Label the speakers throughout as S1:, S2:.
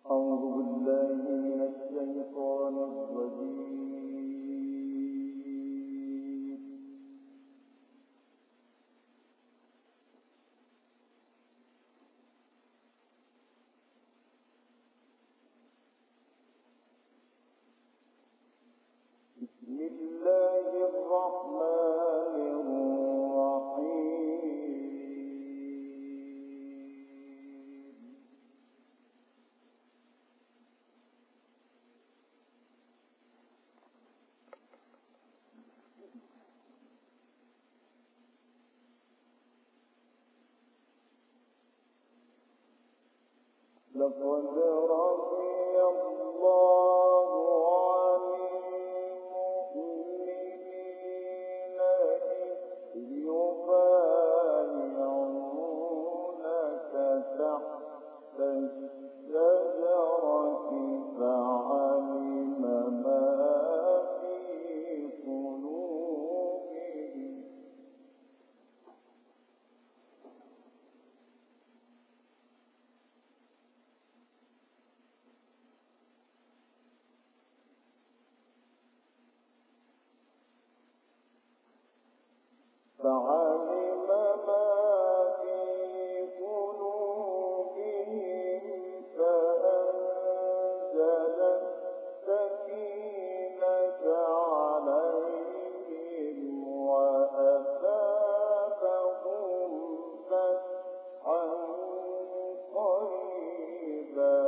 S1: أعوذ بالله من الشيطان الرجيم. بسم الله الرحمن الرحيم. لقد رضي الله عن المؤمنين إذ يبايعونك تحت الشجرة فعلم ما في قلوبهم فأنزل السكينة عليهم وأثابهم فتحا قريبا.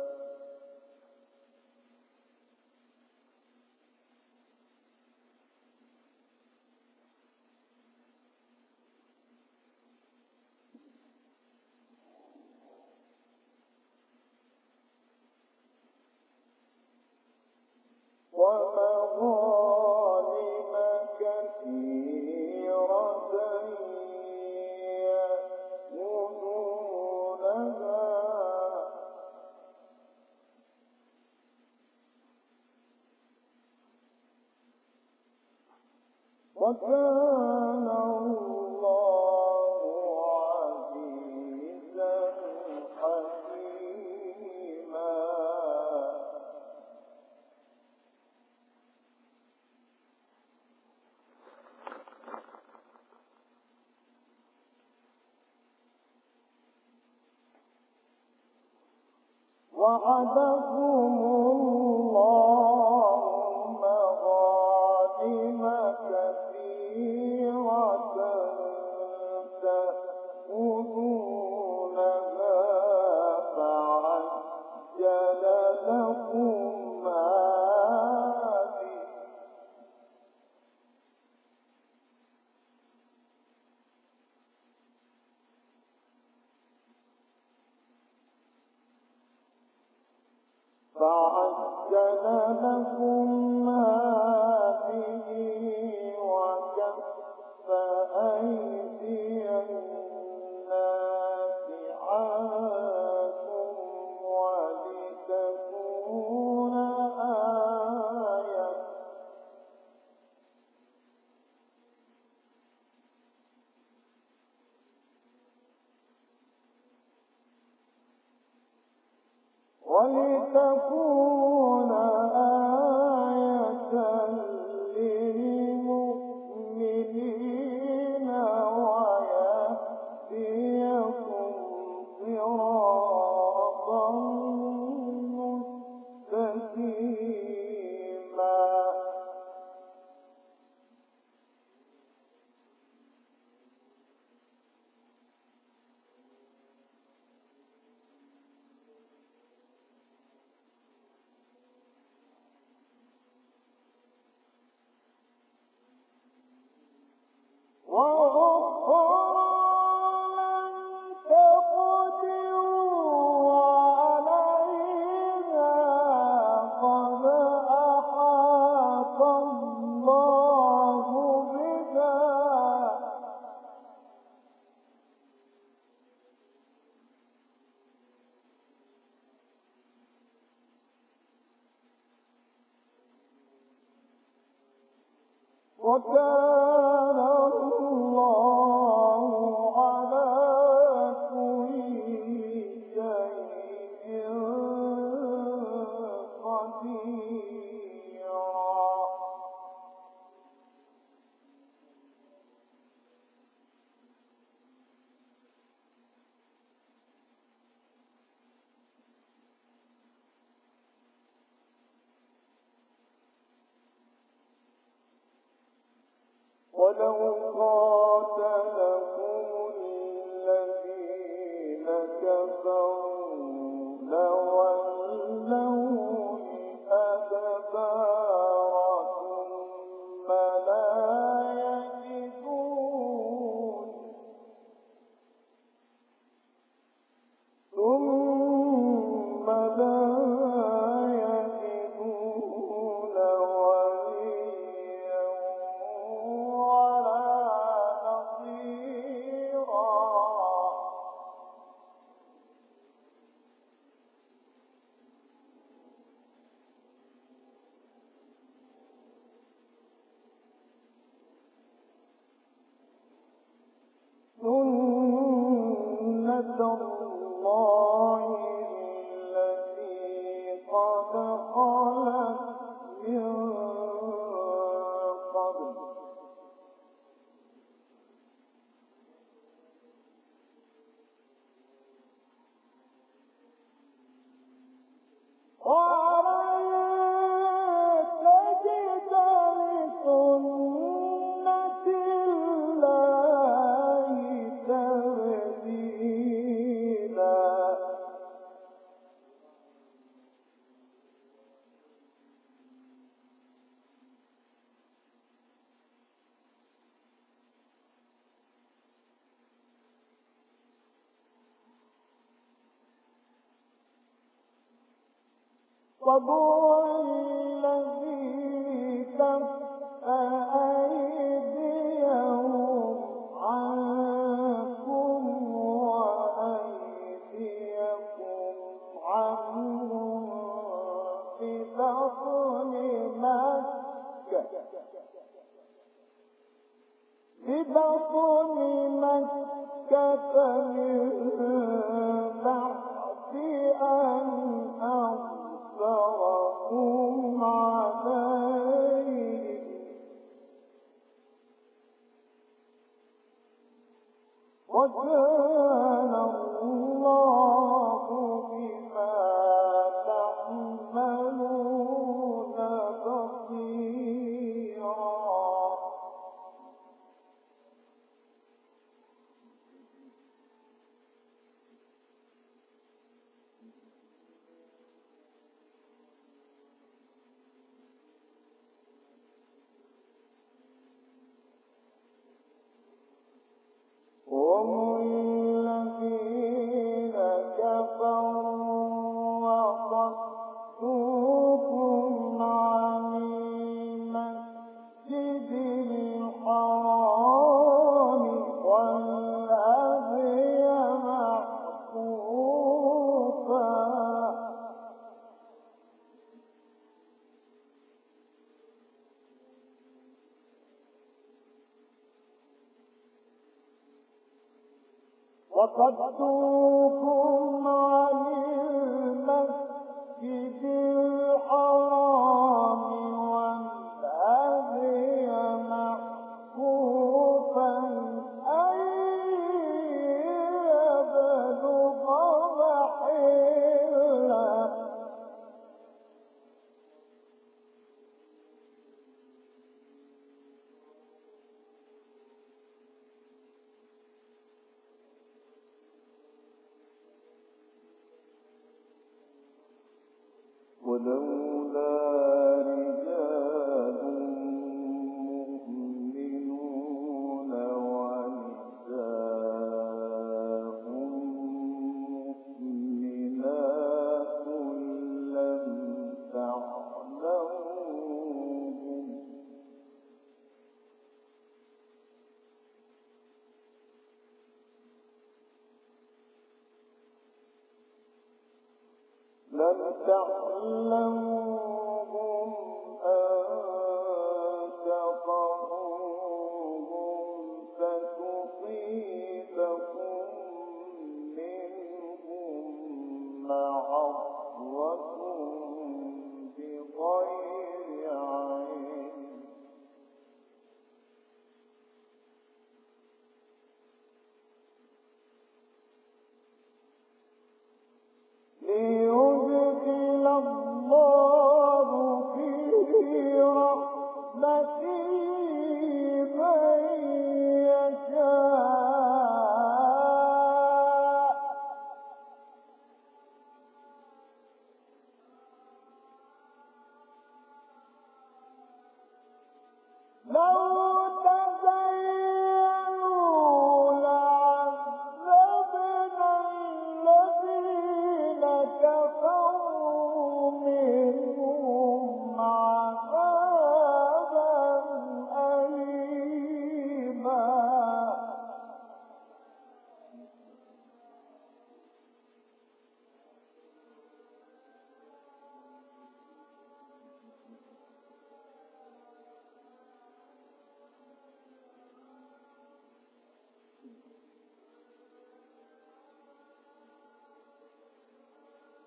S1: ومغانم كثيرة يأخذونها وكان الله عزيزا حكيما. وعدكم الله مغانم كثيرة تأخذونها فعجل لكم هذه وكف أيدي الناس عنكم ولتكون آية للمؤمنين ويهديكم صراطا مستقيما. وكان الله على كل شيء ولو قاتلكم الذين كفروا لولوا الأدبار ثم لا يجدون وليا ولا نصيرا. سنة الله التي قد خلت من قبل ولن تجد لسنة الله تبديلا. وهو الذي كف أيديهم عنكم وأيديكم عنهم ببطن مكة من بعد أن أظفركم عليهم وكان الله بما تعملون بصيرا. هم الذين كفروا وصدوكم عن المسجد الحرام والهدي معكوفا وصدوكم عن المسجد الحرام والهدي معكوفا أن يبلغ محله ولولا رجال مؤمنون ونساء مؤمنات لم تعلموهم أن تطعوهم فتصيبكم منهم معرة بغير علم ليدخل الله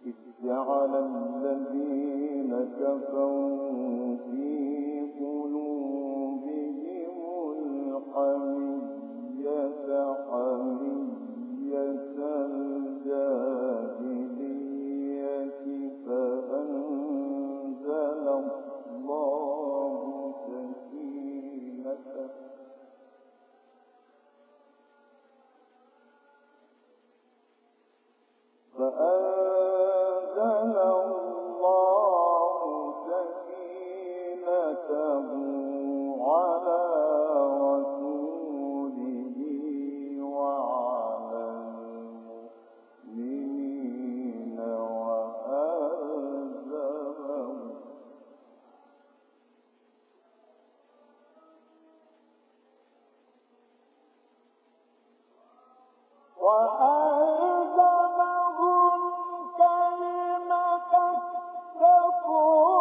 S1: إذ جعل الذين كفروا في قلوبهم الحمية حمية الجاهلية فأنزل الله سكينته على رسوله وعلى المؤمنين وألزمهم كلمة التقوى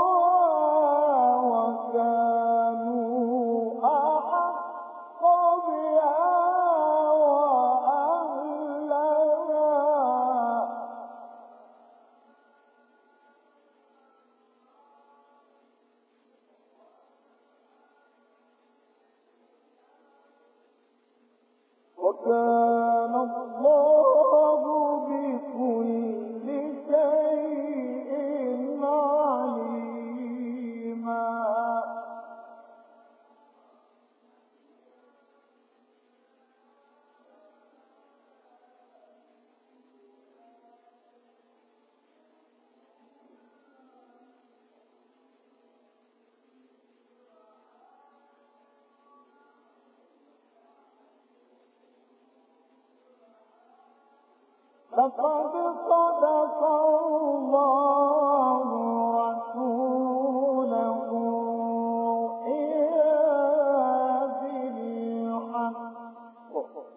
S1: وكانوا أحق بها وأهلها وكان الله بكل شيء عليما لقد صدق الله رسوله الرؤيا بالحق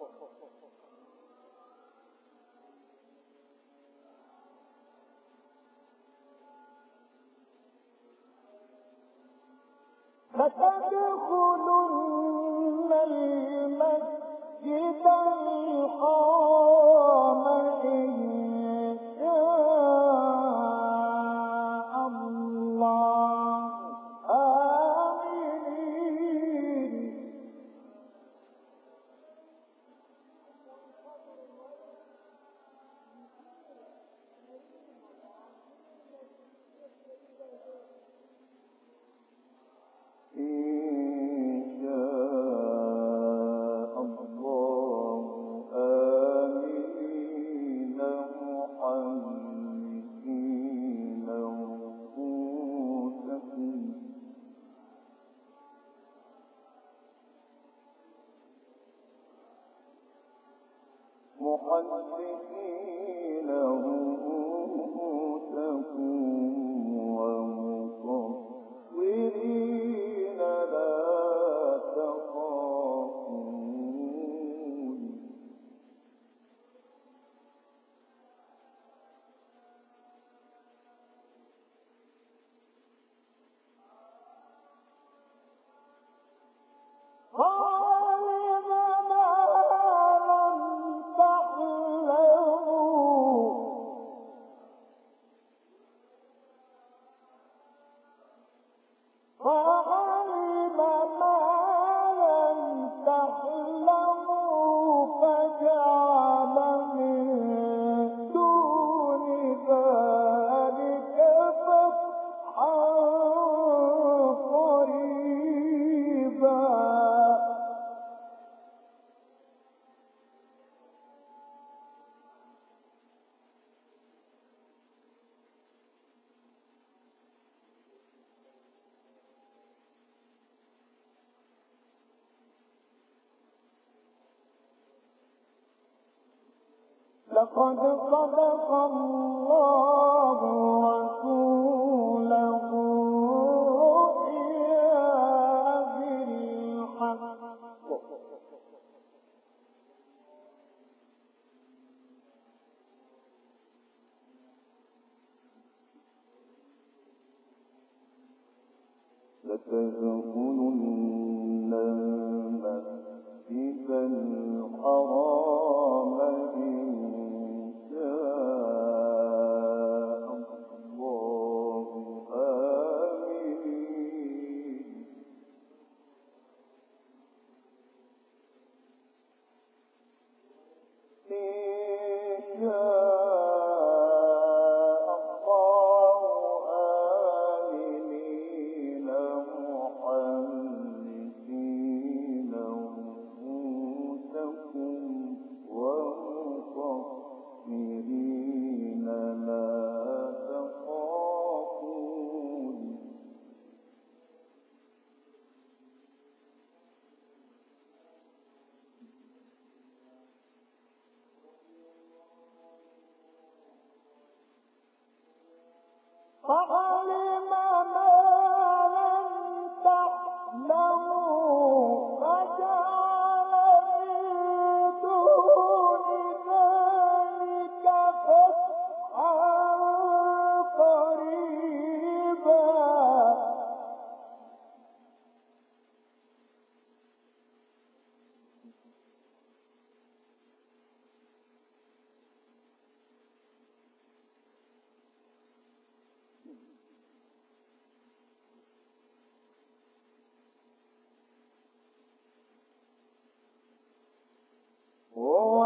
S1: لتدخلن المسجد الحرام إن شاء الله آمنين محلقين رؤوسكم ومقصرين لا تخافون فعلم ما لم تعلموا فجعل من دون ذلك فتحا قريبا لقد صدق الله رسوله الرؤيا بالحق لتدخلن المسجد الحرام إن شاء فعلم ما لم تعلموا فجعل من دون ذلك فتحا قريبا هو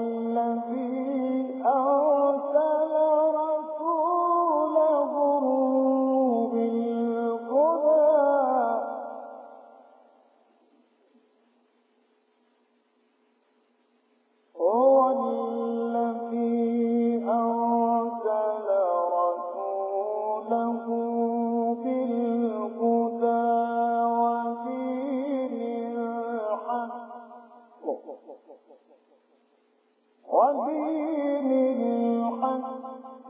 S1: الذي أرسل رسوله بالهدى هو الذي أرسل رسوله بالهدى ودين الحق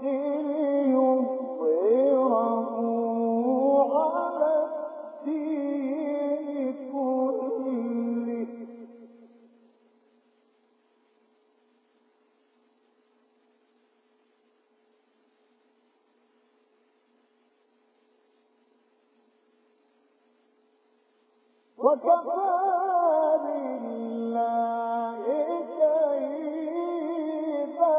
S1: ليظهره على الدين كله وكفى بالله شهيدا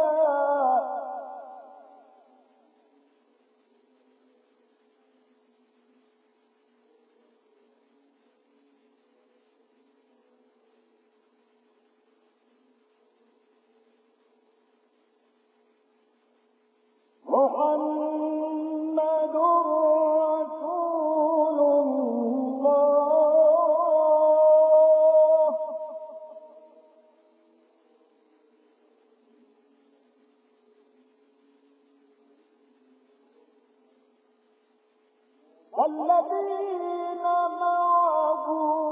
S1: محمد رسول الله والذين معه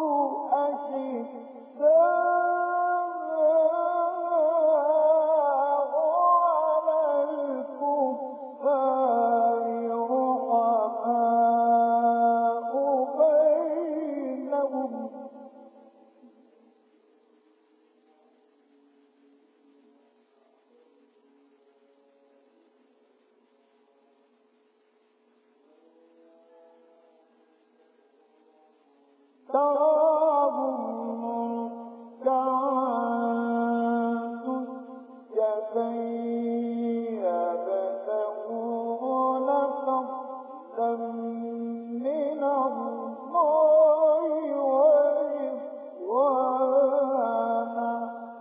S1: أشداء على الكفار رحماء بينهم تراهم ركعا سجدا يبتغون فضلا من الله ورضوانا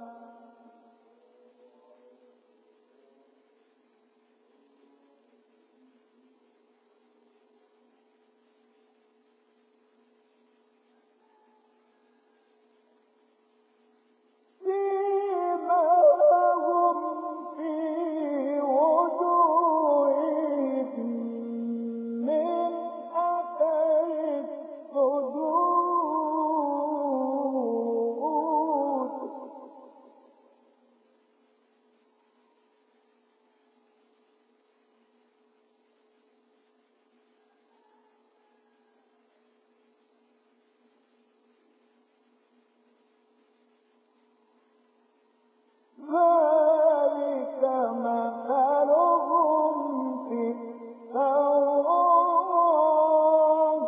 S1: سيماهم في وجوههم من أثر السجود ذلك مثلهم في التوراة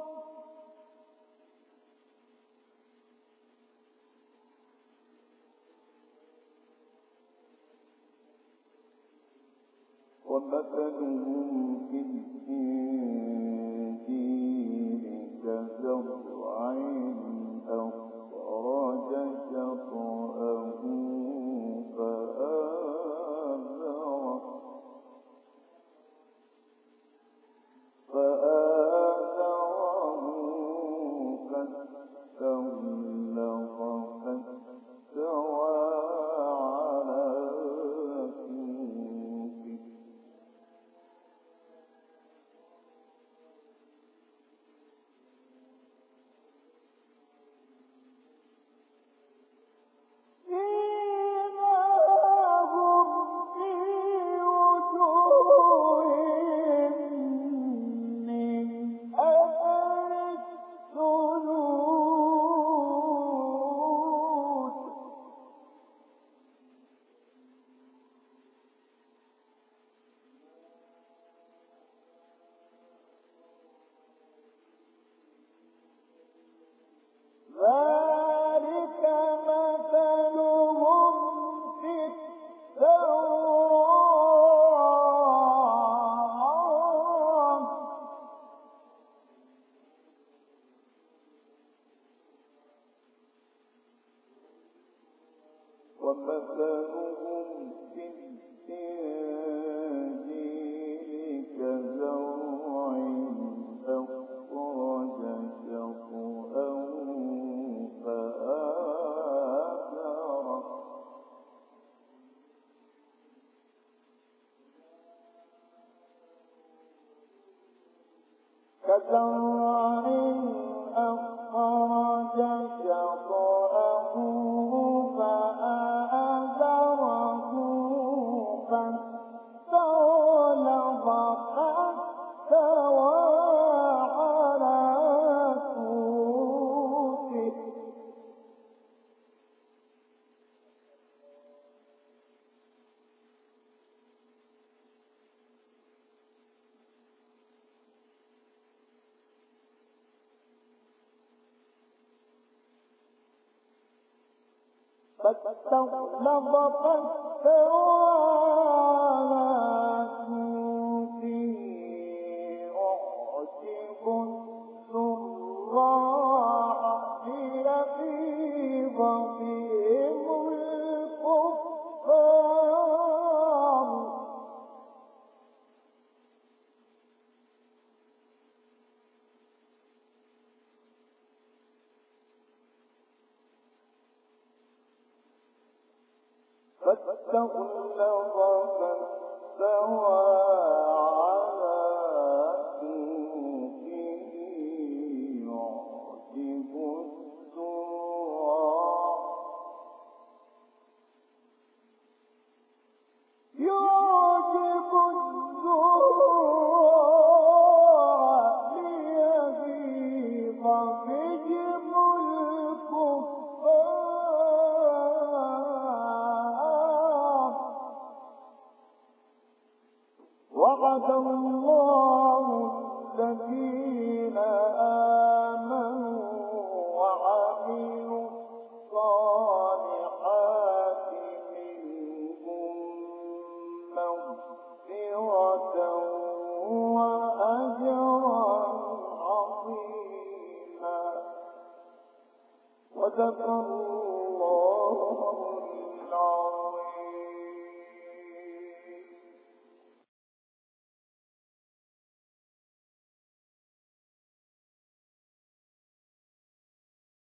S1: ومثلهم في الإنجيل كزرع أخرج شطأه فآزره فاستغلظ فاستوى على سوقه كزرع أخرج شطأه فآزره فاستغلظ فاستوى على سوقه فاستغلظ فاستوى على سوقه أعجب الزراع ليغيظ بهم الكفار فاستغلظ فاستوى على سوقه يعجب الزراع ليغيظ بهم الكفار وعد الله الذين آمنوا وعملوا الصالحات منهم مغفرة وأجرا عظيما. صدق الله